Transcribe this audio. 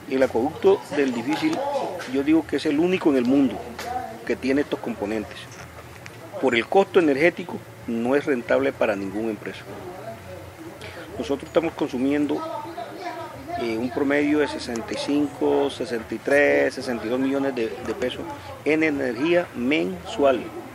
El acueducto del Difícil, yo digo que es el único en el mundo que tiene estos componentes. Por el costo energético no es rentable para ninguna empresa. Nosotros estamos consumiendo un promedio de 65, 63, 62 millones de pesos en energía mensual.